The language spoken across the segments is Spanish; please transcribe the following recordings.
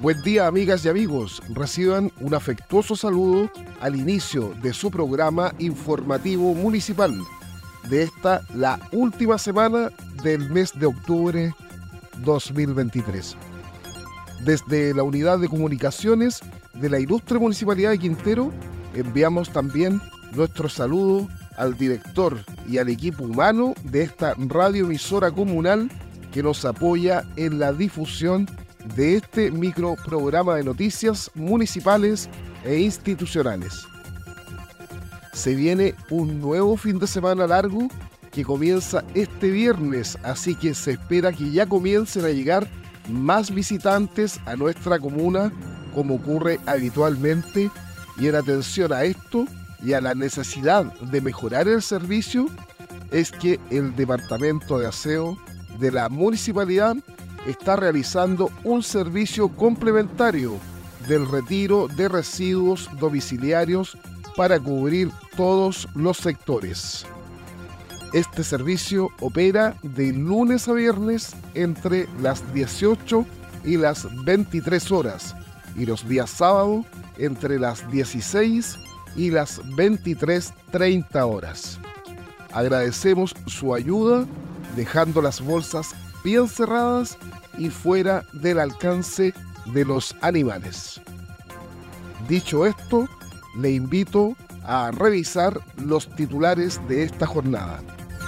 Buen día, amigas y amigos. Reciban un afectuoso saludo al inicio de su programa informativo municipal de esta, la última semana del mes de octubre 2023. Desde la Unidad de Comunicaciones de la Ilustre Municipalidad de Quintero, enviamos también nuestro saludo al director y al equipo humano de esta radioemisora comunal que nos apoya en la difusión de este microprograma de noticias municipales e institucionales. Se viene un nuevo fin de semana largo que comienza este viernes, así que se espera que ya comiencen a llegar más visitantes a nuestra comuna, como ocurre habitualmente, y en atención a esto y a la necesidad de mejorar el servicio, es que el Departamento de Aseo de la Municipalidad está realizando un servicio complementario del retiro de residuos domiciliarios para cubrir todos los sectores. Este servicio opera de lunes a viernes entre las 18 y las 23 horas y los días sábado entre las 16 y las 23:30 horas. Agradecemos su ayuda dejando las bolsas bien cerradas y fuera del alcance de los animales. Dicho esto, le invito a revisar los titulares de esta jornada.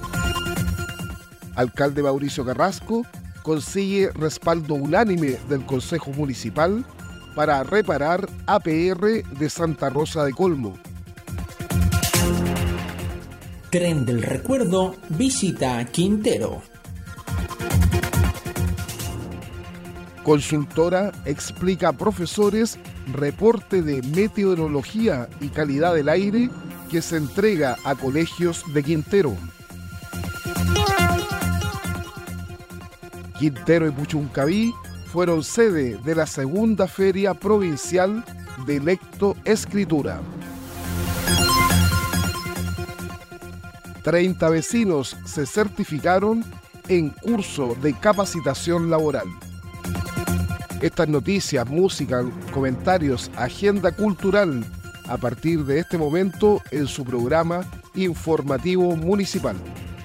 Alcalde Mauricio Carrasco consigue respaldo unánime del Consejo Municipal para reparar APR de Santa Rosa de Colmo. Tren del Recuerdo visita Quintero. Consultora explica a profesores reporte de meteorología y calidad del aire que se entrega a colegios de Quintero. Quintero y Puchuncaví fueron sede de la segunda Feria Provincial de Lectoescritura. 30 vecinos se certificaron en curso de capacitación laboral. Estas noticias, música, comentarios, agenda cultural, a partir de este momento en su programa informativo municipal.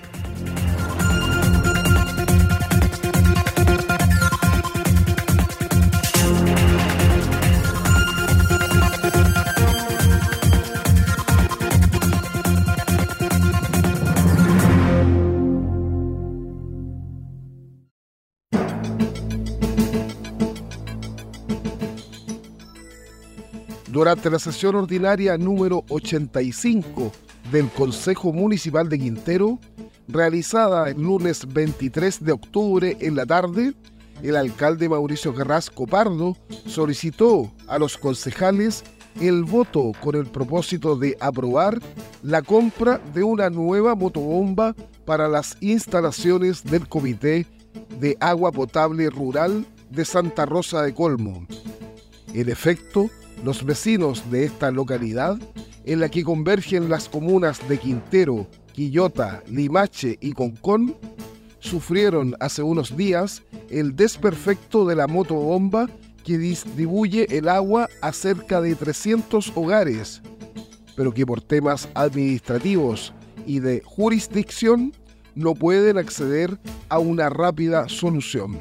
Durante la sesión ordinaria número 85 del Consejo Municipal de Quintero, realizada el lunes 23 de octubre en la tarde, el alcalde Mauricio Carrasco Pardo solicitó a los concejales el voto con el propósito de aprobar la compra de una nueva motobomba para las instalaciones del Comité de Agua Potable Rural de Santa Rosa de Colmo. En efecto, los vecinos de esta localidad, en la que convergen las comunas de Quintero, Quillota, Limache y Concón, sufrieron hace unos días el desperfecto de la motobomba que distribuye el agua a cerca de 300 hogares, pero que por temas administrativos y de jurisdicción no pueden acceder a una rápida solución.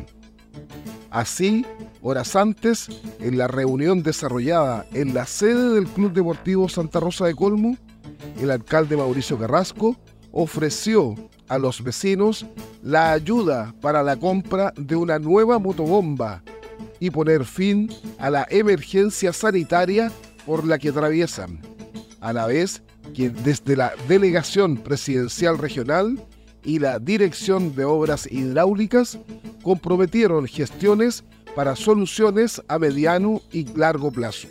Así, horas antes, en la reunión desarrollada en la sede del Club Deportivo Santa Rosa de Colmo, el alcalde Mauricio Carrasco ofreció a los vecinos la ayuda para la compra de una nueva motobomba y poner fin a la emergencia sanitaria por la que atraviesan, a la vez que desde la Delegación Presidencial Regional y la Dirección de Obras Hidráulicas comprometieron gestiones para soluciones a mediano y largo plazo.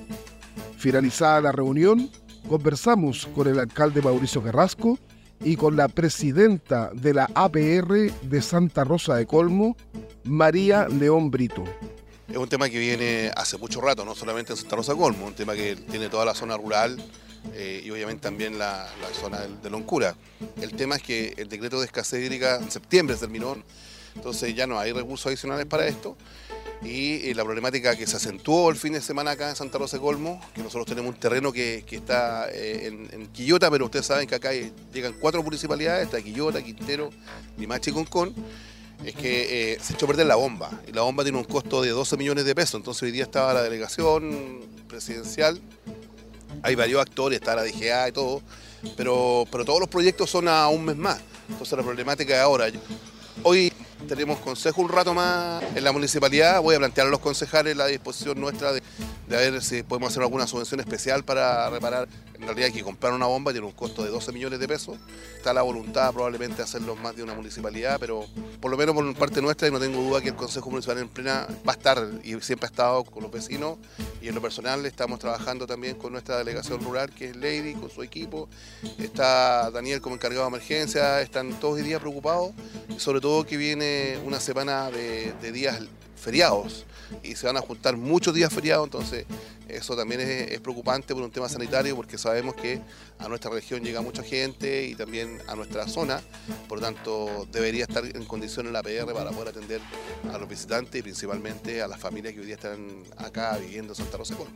Finalizada la reunión, conversamos con el alcalde Mauricio Carrasco y con la presidenta de la APR de Santa Rosa de Colmo, María León Brito. Es un tema que viene hace mucho rato, no solamente en Santa Rosa de Colmo, un tema que tiene toda la zona rural y obviamente también la zona de Loncura. El tema es que el decreto de escasez hídrica en septiembre se terminó, entonces ya no hay recursos adicionales para esto Y la problemática que se acentuó el fin de semana acá en Santa Rosa de Colmo, que nosotros tenemos un terreno que está en Quillota, pero ustedes saben que acá llegan 4 municipalidades, está Quillota, Quintero, Limache y Concón, es que se echó a perder la bomba, y la bomba tiene un costo de 12 millones de pesos. Entonces hoy día estaba la delegación presidencial, hay varios actores, está la DGA y todo, pero todos los proyectos son a un mes más. Entonces la problemática es ahora. Hoy tenemos consejo un rato más en la municipalidad. Voy a plantear a los concejales la disposición nuestra de ver si podemos hacer alguna subvención especial para reparar. En realidad hay que comprar una bomba, tiene un costo de 12 millones de pesos. Está la voluntad probablemente de hacerlo más de una municipalidad, pero por lo menos por parte nuestra, y no tengo duda que el Consejo Municipal en plena va a estar y siempre ha estado con los vecinos. Y en lo personal estamos trabajando también con nuestra delegación rural, que es Lady, con su equipo. Está Daniel como encargado de emergencia, están todos hoy día preocupados, sobre todo que viene una semana de días feriados y se van a juntar muchos días feriados, entonces eso también es preocupante por un tema sanitario, porque sabemos que a nuestra región llega mucha gente y también a nuestra zona, por lo tanto debería estar en condiciones la PR para poder atender a los visitantes y principalmente a las familias que hoy día están acá viviendo en Santa Rosa de Colmo.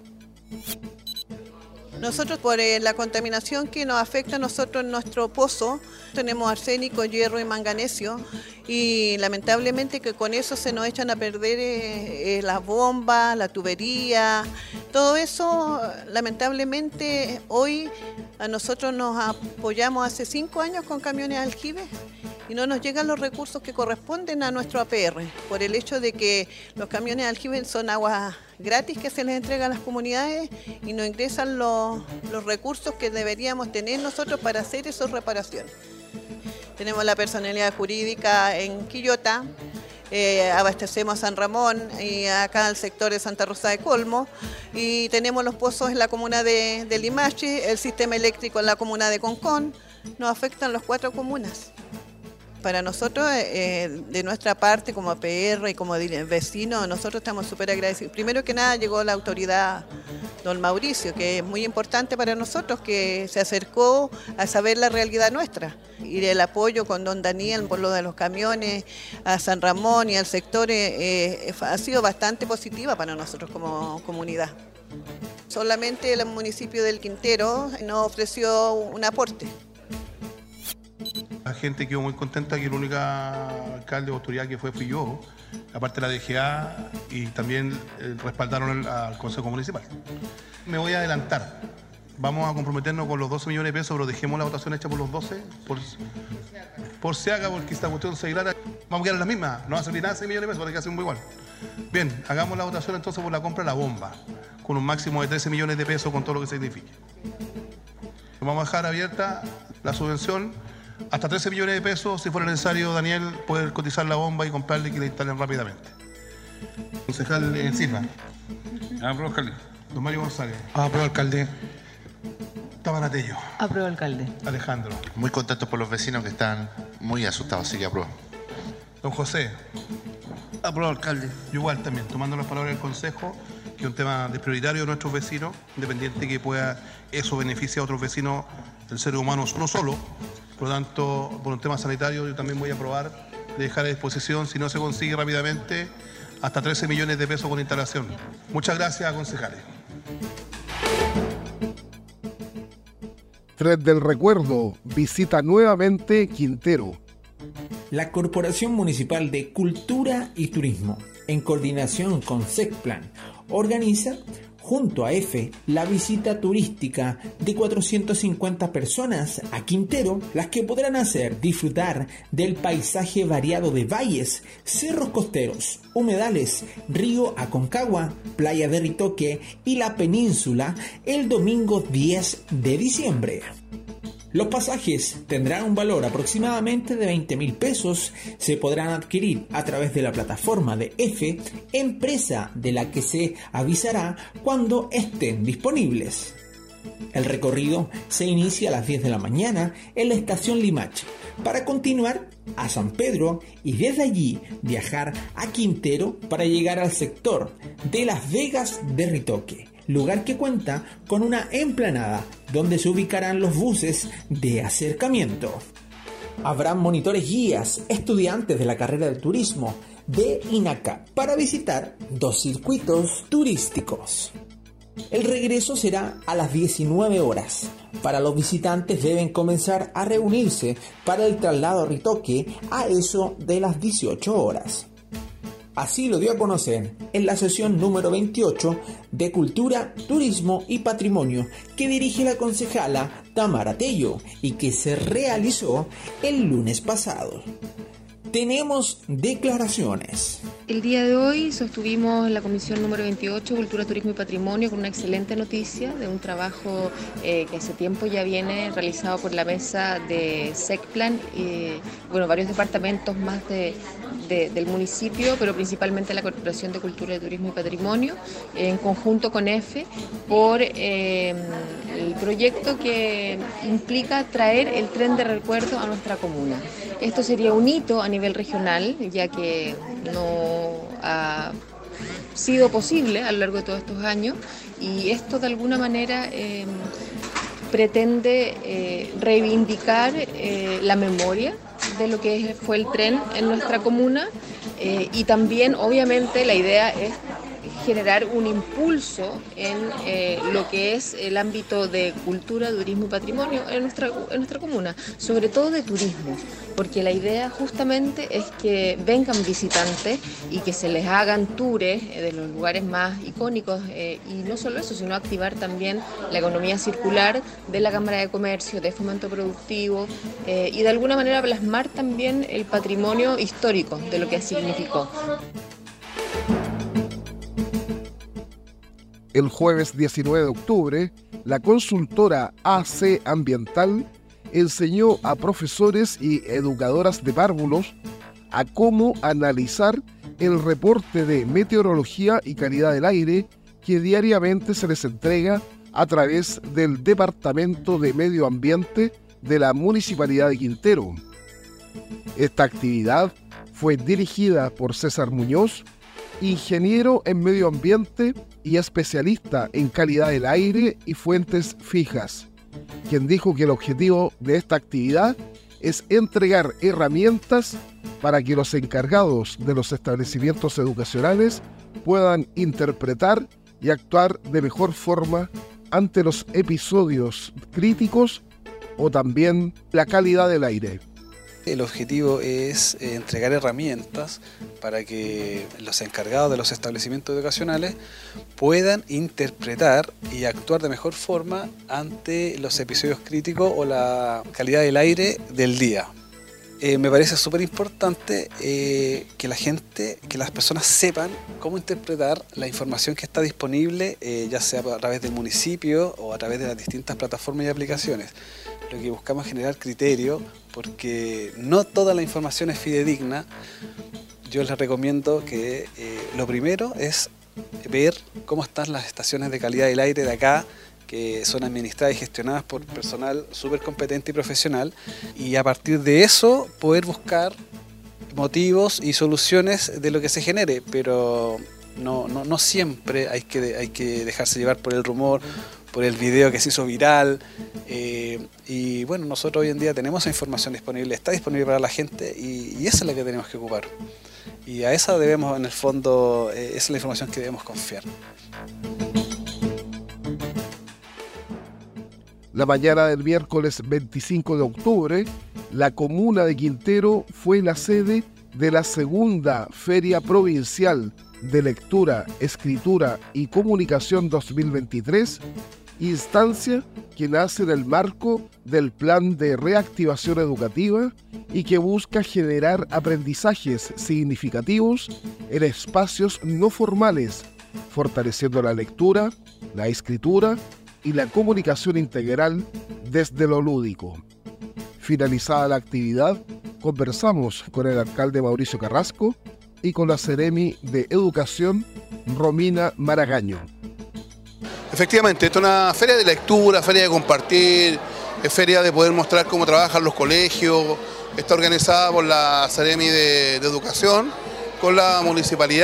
Nosotros, por la contaminación que nos afecta a nosotros en nuestro pozo, tenemos arsénico, hierro y manganesio, y lamentablemente que con eso se nos echan a perder las bombas, la tubería, todo eso. Lamentablemente hoy a nosotros nos apoyamos hace 5 años con camiones aljibes y no nos llegan los recursos que corresponden a nuestro APR, por el hecho de que los camiones aljibes son aguas gratis que se les entrega a las comunidades y no ingresan los recursos que deberíamos tener nosotros para hacer esas reparaciones. Tenemos la personalidad jurídica en Quillota, abastecemos a San Ramón y acá al sector de Santa Rosa de Colmo, y tenemos los pozos en la comuna de Limache, el sistema eléctrico en la comuna de Concón. Nos afectan las 4 comunas. Para nosotros, de nuestra parte, como APR y como vecinos, nosotros estamos súper agradecidos. Primero que nada llegó la autoridad, don Mauricio, que es muy importante para nosotros, que se acercó a saber la realidad nuestra. Y el apoyo con don Daniel por lo de los camiones a San Ramón y al sector ha sido bastante positiva para nosotros como comunidad. Solamente el municipio del Quintero nos ofreció un aporte. La gente quedó muy contenta que el único alcalde o autoridad que fui yo, aparte de la DGA, y también respaldaron al Consejo Municipal. Me voy a adelantar. Vamos a comprometernos con los 12 millones de pesos, pero dejemos la votación hecha por los 12, por si haga, porque esta cuestión se declara. Vamos a quedar en la misma, no va a salir nada de 6 millones de pesos, porque hacen muy igual. Bien, hagamos la votación entonces por la compra de la bomba, con un máximo de 13 millones de pesos con todo lo que signifique. Vamos a dejar abierta la subvención hasta 13 millones de pesos, si fuera necesario, Daniel, poder cotizar la bomba y comprarle y que la instalen rápidamente. Concejal Silva. Apruebo, alcalde. Don Mario González. Apruebo, alcalde. Tabanatello. Apruebo, alcalde. Alejandro. Muy contentos por los vecinos que están muy asustados, así que apruebo. Don José. Apruebo, alcalde. Yo igual también, tomando las palabras del Consejo, que es un tema de prioritario de nuestros vecinos, independiente que pueda eso beneficie a otros vecinos. El ser humano no solo. Por lo tanto, por un tema sanitario, yo también voy a aprobar de dejar a disposición, si no se consigue rápidamente, hasta 13 millones de pesos con instalación. Muchas gracias, concejales. Tren del Recuerdo visita nuevamente Quintero. La Corporación Municipal de Cultura y Turismo, en coordinación con SECPLAN, organiza junto a EFE la visita turística de 450 personas a Quintero, las que podrán disfrutar del paisaje variado de valles, cerros costeros, humedales, río Aconcagua, playa de Ritoque y la península el domingo 10 de diciembre. Los pasajes tendrán un valor aproximadamente de 20.000 pesos. Se podrán adquirir a través de la plataforma de EFE, empresa de la que se avisará cuando estén disponibles. El recorrido se inicia a las 10 de la mañana en la estación Limache, para continuar a San Pedro y desde allí viajar a Quintero para llegar al sector de Las Vegas de Ritoque, lugar que cuenta con una emplanada donde se ubicarán los buses de acercamiento. Habrán monitores guías, estudiantes de la carrera de turismo, de INACA para visitar 2 circuitos turísticos. El regreso será a las 19 horas. Para los visitantes deben comenzar a reunirse para el traslado a Ritoque a eso de las 18 horas. Así lo dio a conocer en la sesión número 28 de Cultura, Turismo y Patrimonio que dirige la concejala Tamara Tello y que se realizó el lunes pasado. Tenemos declaraciones. El día de hoy sostuvimos la comisión número 28, Cultura, Turismo y Patrimonio, con una excelente noticia de un trabajo que hace tiempo ya viene realizado por la mesa de SECPLAN y varios departamentos más del municipio, pero principalmente la Corporación de Cultura, Turismo y Patrimonio, en conjunto con EFE, por el proyecto que implica traer el tren de recuerdo a nuestra comuna. Esto sería un hito a nivel regional, ya que no ha sido posible a lo largo de todos estos años, y esto de alguna manera pretende reivindicar la memoria de lo que fue el tren en nuestra comuna, y también obviamente la idea es generar un impulso en lo que es el ámbito de cultura, turismo y patrimonio en nuestra comuna, sobre todo de turismo, porque la idea justamente es que vengan visitantes y que se les hagan tours de los lugares más icónicos, y no solo eso, sino activar también la economía circular de la Cámara de Comercio, de Fomento Productivo, y de alguna manera plasmar también el patrimonio histórico de lo que significó. El jueves 19 de octubre, la consultora AC Ambiental enseñó a profesores y educadoras de párvulos a cómo analizar el reporte de meteorología y calidad del aire que diariamente se les entrega a través del Departamento de Medio Ambiente de la Municipalidad de Quintero. Esta actividad fue dirigida por César Muñoz, ingeniero en medio ambiente y especialista en calidad del aire y fuentes fijas, quien dijo que el objetivo de esta actividad es entregar herramientas para que los encargados de los establecimientos educacionales puedan interpretar y actuar de mejor forma ante los episodios críticos o también la calidad del aire. El objetivo es entregar herramientas para que los encargados de los establecimientos educacionales puedan interpretar y actuar de mejor forma ante los episodios críticos o la calidad del aire del día. Me parece súper importante que la gente, que las personas sepan cómo interpretar la información que está disponible, ya sea a través del municipio o a través de las distintas plataformas y aplicaciones. Lo que buscamos es generar criterio, porque no toda la información es fidedigna. Yo les recomiendo que lo primero es ver cómo están las estaciones de calidad del aire de acá, que son administradas y gestionadas por personal súper competente y profesional, y a partir de eso poder buscar motivos y soluciones de lo que se genere, pero no siempre hay que dejarse llevar por el rumor, por el video que se hizo viral, y bueno, nosotros hoy en día tenemos esa información disponible, está disponible para la gente, y esa es la que tenemos que ocupar, y a esa debemos, en el fondo, esa es la información que debemos confiar. La mañana del miércoles 25 de octubre, la comuna de Quintero fue la sede de la segunda Feria Provincial de Lectura, Escritura y Comunicación 2023, instancia que nace en el marco del Plan de Reactivación Educativa y que busca generar aprendizajes significativos en espacios no formales, fortaleciendo la lectura, la escritura y la comunicación integral desde lo lúdico. Finalizada la actividad, conversamos con el alcalde Mauricio Carrasco y con la Seremi de Educación, Romina Maragaño. Efectivamente, esto es una feria de lectura, feria de compartir, es feria de poder mostrar cómo trabajan los colegios. Está organizada por la Seremi de Educación, con la municipalidad,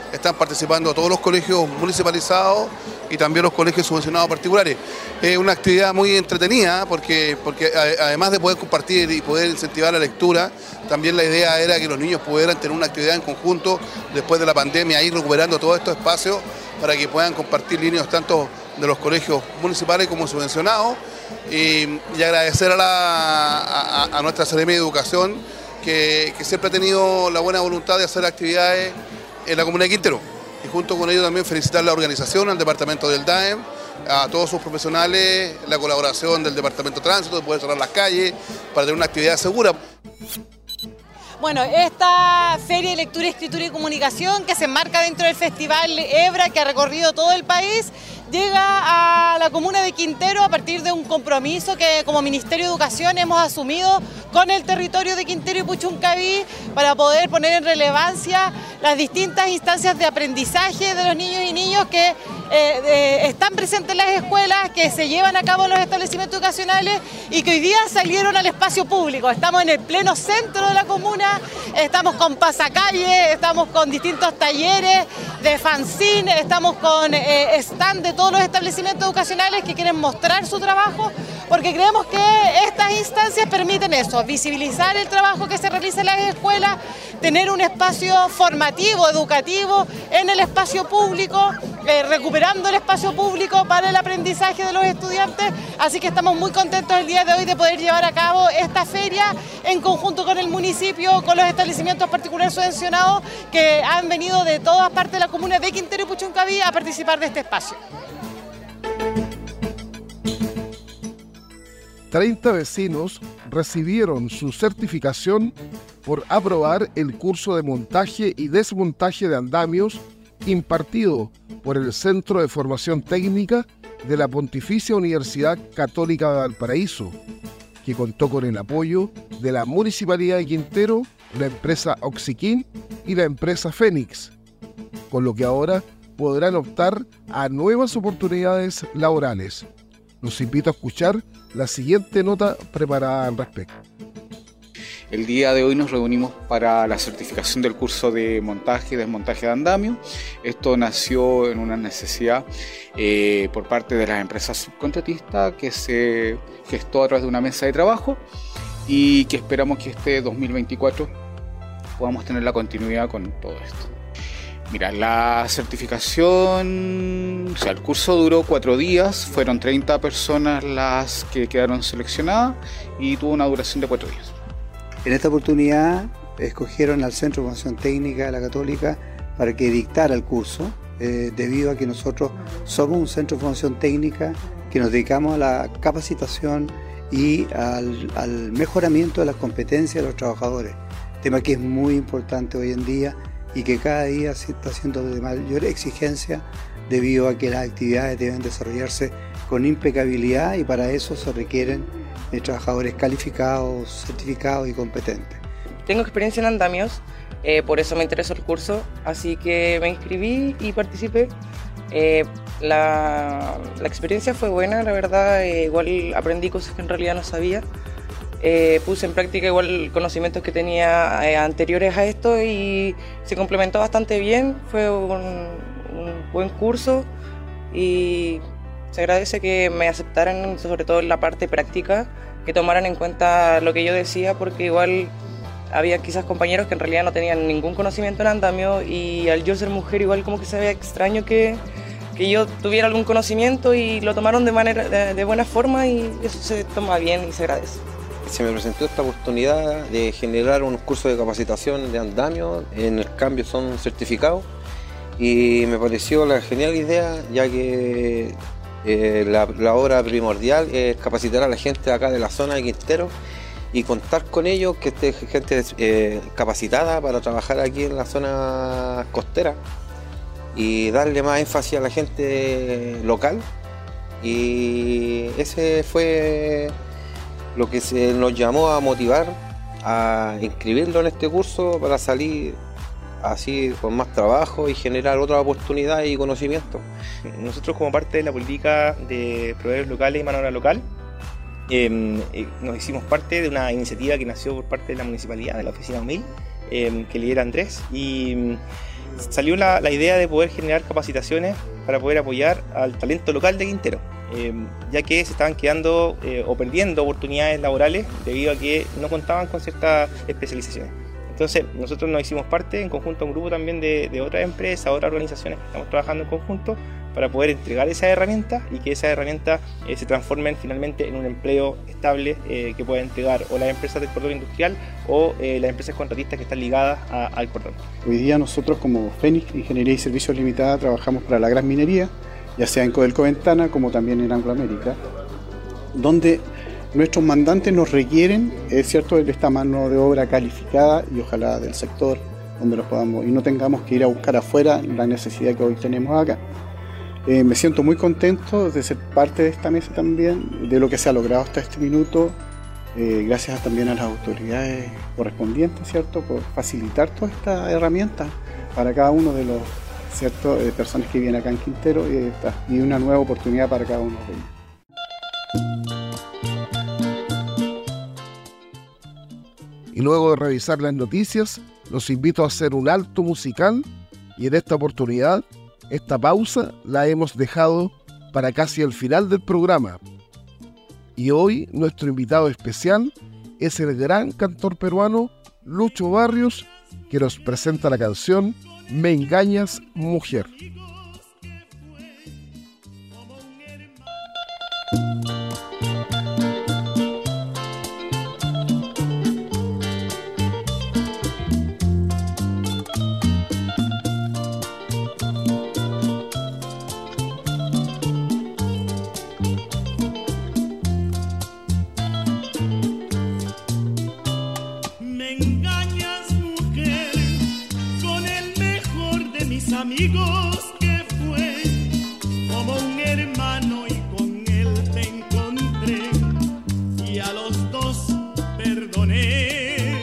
están participando todos los colegios municipalizados y también los colegios subvencionados particulares. Es una actividad muy entretenida porque además de poder compartir y poder incentivar la lectura, también la idea era que los niños pudieran tener una actividad en conjunto después de la pandemia, ir recuperando todos estos espacios para que puedan compartir niños tanto de los colegios municipales como subvencionados y agradecer a nuestra Seremi de Educación que siempre ha tenido la buena voluntad de hacer actividades en la comuna de Quintero. Y junto con ello también felicitar a la organización, al departamento del DAEM, a todos sus profesionales, la colaboración del departamento de tránsito, de poder cerrar las calles para tener una actividad segura. Bueno, esta Feria de Lectura, Escritura y Comunicación que se enmarca dentro del Festival EBRA que ha recorrido todo el país, llega a la comuna de Quintero a partir de un compromiso que como Ministerio de Educación hemos asumido con el territorio de Quintero y Puchuncaví para poder poner en relevancia las distintas instancias de aprendizaje de los niños y niñas que están presentes en las escuelas, que se llevan a cabo en los establecimientos educacionales y que hoy día salieron al espacio público. Estamos en el pleno centro de la comuna, estamos con pasacalle, estamos con distintos talleres de fanzine, estamos con stand de todos los establecimientos educacionales que quieren mostrar su trabajo, porque creemos que estas instancias permiten eso, visibilizar el trabajo que se realiza en las escuelas, tener un espacio formativo, educativo en el espacio público, recuperando el espacio público para el aprendizaje de los estudiantes, así que estamos muy contentos el día de hoy de poder llevar a cabo esta feria en conjunto con el municipio, con los establecimientos particulares subvencionados que han venido de todas partes de la comuna de Quintero y Puchuncaví a participar de este espacio. 30 vecinos recibieron su certificación por aprobar el curso de montaje y desmontaje de andamios impartido por el Centro de Formación Técnica de la Pontificia Universidad Católica de Valparaíso, que contó con el apoyo de la Municipalidad de Quintero, la empresa Oxiquín y la empresa Fénix, con lo que ahora podrán optar a nuevas oportunidades laborales. Los invito a escuchar la siguiente nota preparada al respecto. El día de hoy nos reunimos para la certificación del curso de montaje y desmontaje de andamio. Esto nació en una necesidad por parte de las empresas subcontratistas que se gestó a través de una mesa de trabajo y que esperamos que este 2024 podamos tener la continuidad con todo esto. Mira, la certificación, o sea, el curso duró 4 días, fueron 30 personas las que quedaron seleccionadas y tuvo una duración de 4 días. En esta oportunidad escogieron al Centro de Formación Técnica de la Católica para que dictara el curso, debido a que nosotros somos un centro de formación técnica que nos dedicamos a la capacitación y al mejoramiento de las competencias de los trabajadores, tema que es muy importante hoy en día y que cada día se está haciendo de mayor exigencia debido a que las actividades deben desarrollarse con impecabilidad y para eso se requieren trabajadores calificados, certificados y competentes. Tengo experiencia en andamios, por eso me interesó el curso, así que me inscribí y participé. La experiencia fue buena, la verdad, igual aprendí cosas que en realidad no sabía. Puse en práctica igual conocimientos que tenía anteriores a esto y se complementó bastante bien, fue un buen curso y se agradece que me aceptaran, sobre todo en la parte práctica, que tomaran en cuenta lo que yo decía, porque igual había quizás compañeros que en realidad no tenían ningún conocimiento en andamio y al yo ser mujer igual como que se veía extraño que yo tuviera algún conocimiento y lo tomaron de buena forma y eso se toma bien y se agradece. Se me presentó esta oportunidad de generar unos cursos de capacitación de andamio, en el cambio son certificados y me pareció la genial idea, ya que la obra primordial es capacitar a la gente acá de la zona de Quintero y contar con ellos, que esté gente capacitada para trabajar aquí en la zona costera y darle más énfasis a la gente local, y ese fue lo que nos llamó a motivar a inscribirlo en este curso para salir así con más trabajo y generar otras oportunidades y conocimiento. Nosotros, como parte de la política de proveedores locales y mano de obra local, nos hicimos parte de una iniciativa que nació por parte de la municipalidad, de la oficina UMIL, que lidera Andrés, y salió la idea de poder generar capacitaciones para poder apoyar al talento local de Quintero, ya que se estaban quedando o perdiendo oportunidades laborales debido a que no contaban con ciertas especializaciones. Entonces nosotros nos hicimos parte en conjunto a un grupo también de otras empresas, otras organizaciones que estamos trabajando en conjunto para poder entregar esas herramientas y que esas herramientas se transformen finalmente en un empleo estable que pueda entregar o las empresas del cordón industrial o las empresas contratistas que están ligadas al cordón. Hoy día nosotros como Fénix Ingeniería y Servicios Limitada trabajamos para la gran minería, ya sea en Codelco Ventana como también en Anglo América, donde nuestros mandantes nos requieren, es cierto, de esta mano de obra calificada y ojalá del sector, donde los podamos y no tengamos que ir a buscar afuera la necesidad que hoy tenemos acá. Me siento muy contento de ser parte de esta mesa también, de lo que se ha logrado hasta este minuto, gracias también a las autoridades correspondientes, ¿cierto?, por facilitar todas estas herramientas para cada uno de los personas que viven acá en Quintero y una nueva oportunidad para cada uno de ellos. Y luego de revisar las noticias, los invito a hacer un alto musical y en esta oportunidad, esta pausa la hemos dejado para casi el final del programa. Y hoy nuestro invitado especial es el gran cantor peruano Lucho Barrios, que nos presenta la canción Me engañas, mujer. Amigos que fue como un hermano y con él te encontré y a los dos perdoné.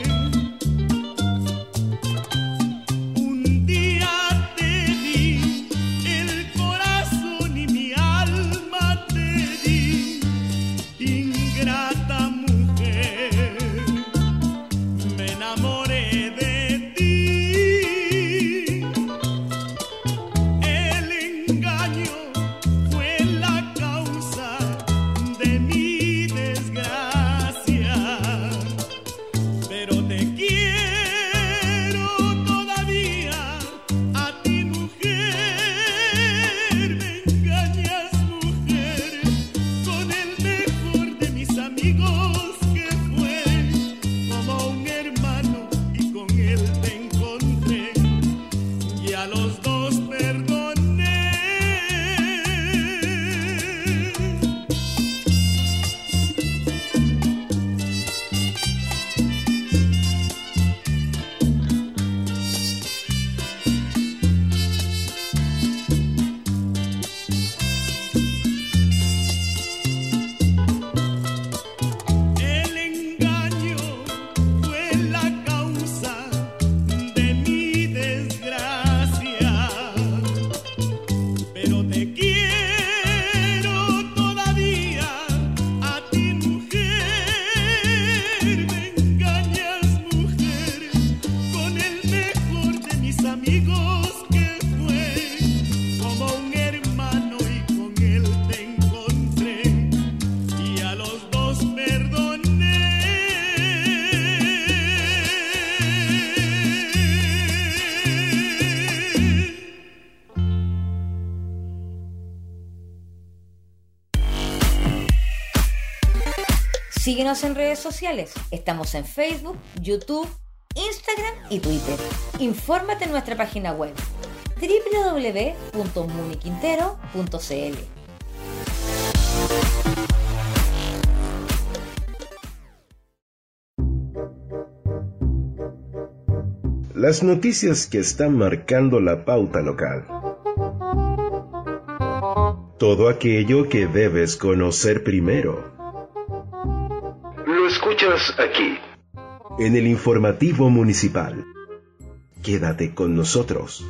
Un día te di el corazón y mi alma te di, ingrata mujer, me enamoré de ti. Síguenos en redes sociales. Estamos en Facebook, YouTube, Instagram y Twitter. Infórmate en nuestra página web www.muniquintero.cl. Las noticias que están marcando la pauta local. Todo aquello que debes conocer primero. Lo escuchas aquí, en el informativo municipal. Quédate con nosotros.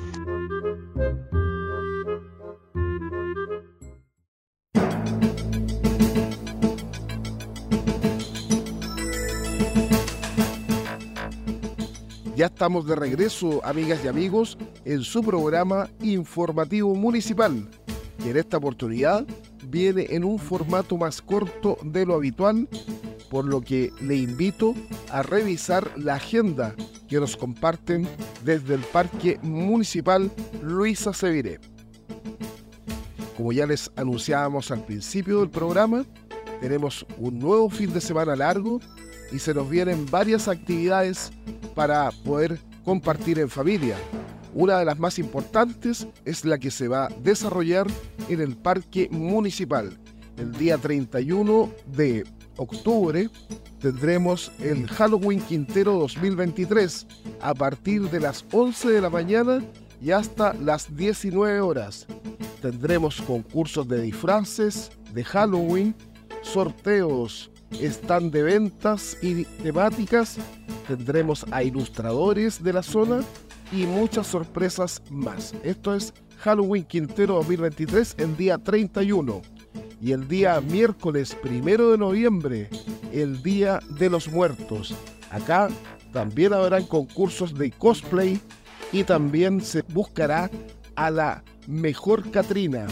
Ya estamos de regreso, amigas y amigos, en su programa informativo municipal, que en esta oportunidad viene en un formato más corto de lo habitual, por lo que le invito a revisar la agenda que nos comparten desde el Parque Municipal Luisa Seviré. Como ya les anunciábamos al principio del programa, tenemos un nuevo fin de semana largo y se nos vienen varias actividades para poder compartir en familia. Una de las más importantes es la que se va a desarrollar en el Parque Municipal. El día 31 de octubre tendremos el Halloween Quintero 2023 a partir de las 11 de la mañana y hasta las 19 horas. Tendremos concursos de disfraces de Halloween, sorteos, stand de ventas y temáticas, tendremos a ilustradores de la zona y muchas sorpresas más. Esto es Halloween Quintero 2023 el día 31. Y el día miércoles 1 de noviembre, el Día de los Muertos. Acá también habrán concursos de cosplay y también se buscará a la mejor Catrina.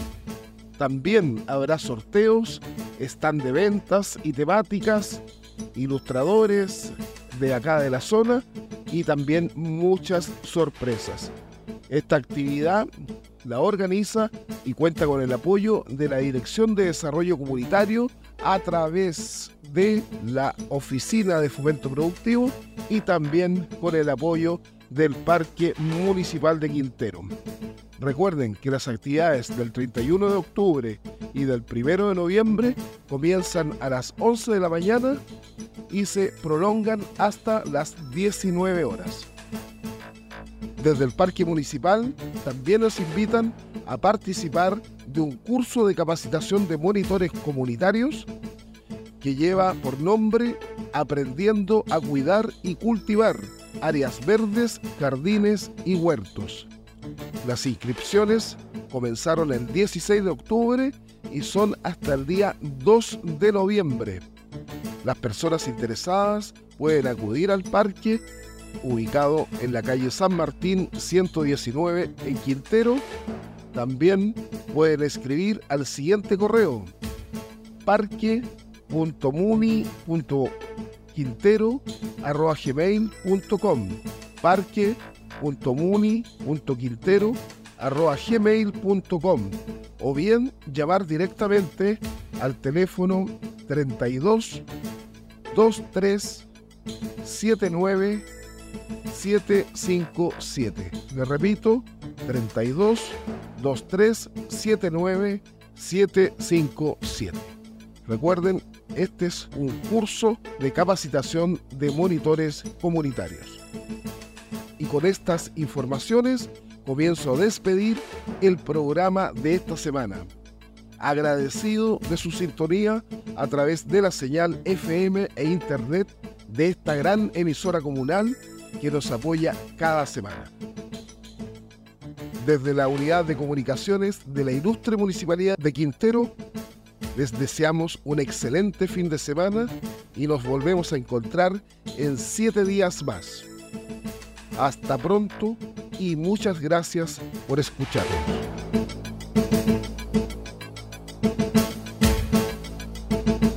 También habrá sorteos, stand de ventas y temáticas, ilustradores de acá de la zona y también muchas sorpresas. Esta actividad la organiza y cuenta con el apoyo de la Dirección de Desarrollo Comunitario a través de la Oficina de Fomento Productivo y también con el apoyo del Parque Municipal de Quintero. Recuerden que las actividades del 31 de octubre y del 1 de noviembre comienzan a las 11 de la mañana y se prolongan hasta las 19 horas. Desde el Parque Municipal también nos invitan a participar de un curso de capacitación de monitores comunitarios que lleva por nombre Aprendiendo a cuidar y cultivar áreas verdes, jardines y huertos. Las inscripciones comenzaron el 16 de octubre y son hasta el día 2 de noviembre. Las personas interesadas pueden acudir al parque, ubicado en la calle San Martín 119 en Quintero. También pueden escribir al siguiente correo: parque.muni.quintero@gmail.com, parque.muni.quintero@gmail.com, o bien llamar directamente al teléfono 32 23 79 757. Le repito, 32 23 79 757. Recuerden, este es un curso de capacitación de monitores comunitarios. Y con estas informaciones comienzo a despedir el programa de esta semana. Agradecido de su sintonía a través de la señal FM e Internet de esta gran emisora comunal que nos apoya cada semana. Desde la Unidad de Comunicaciones de la Ilustre Municipalidad de Quintero, les deseamos un excelente fin de semana y nos volvemos a encontrar en 7 días más. Hasta pronto y muchas gracias por escucharnos.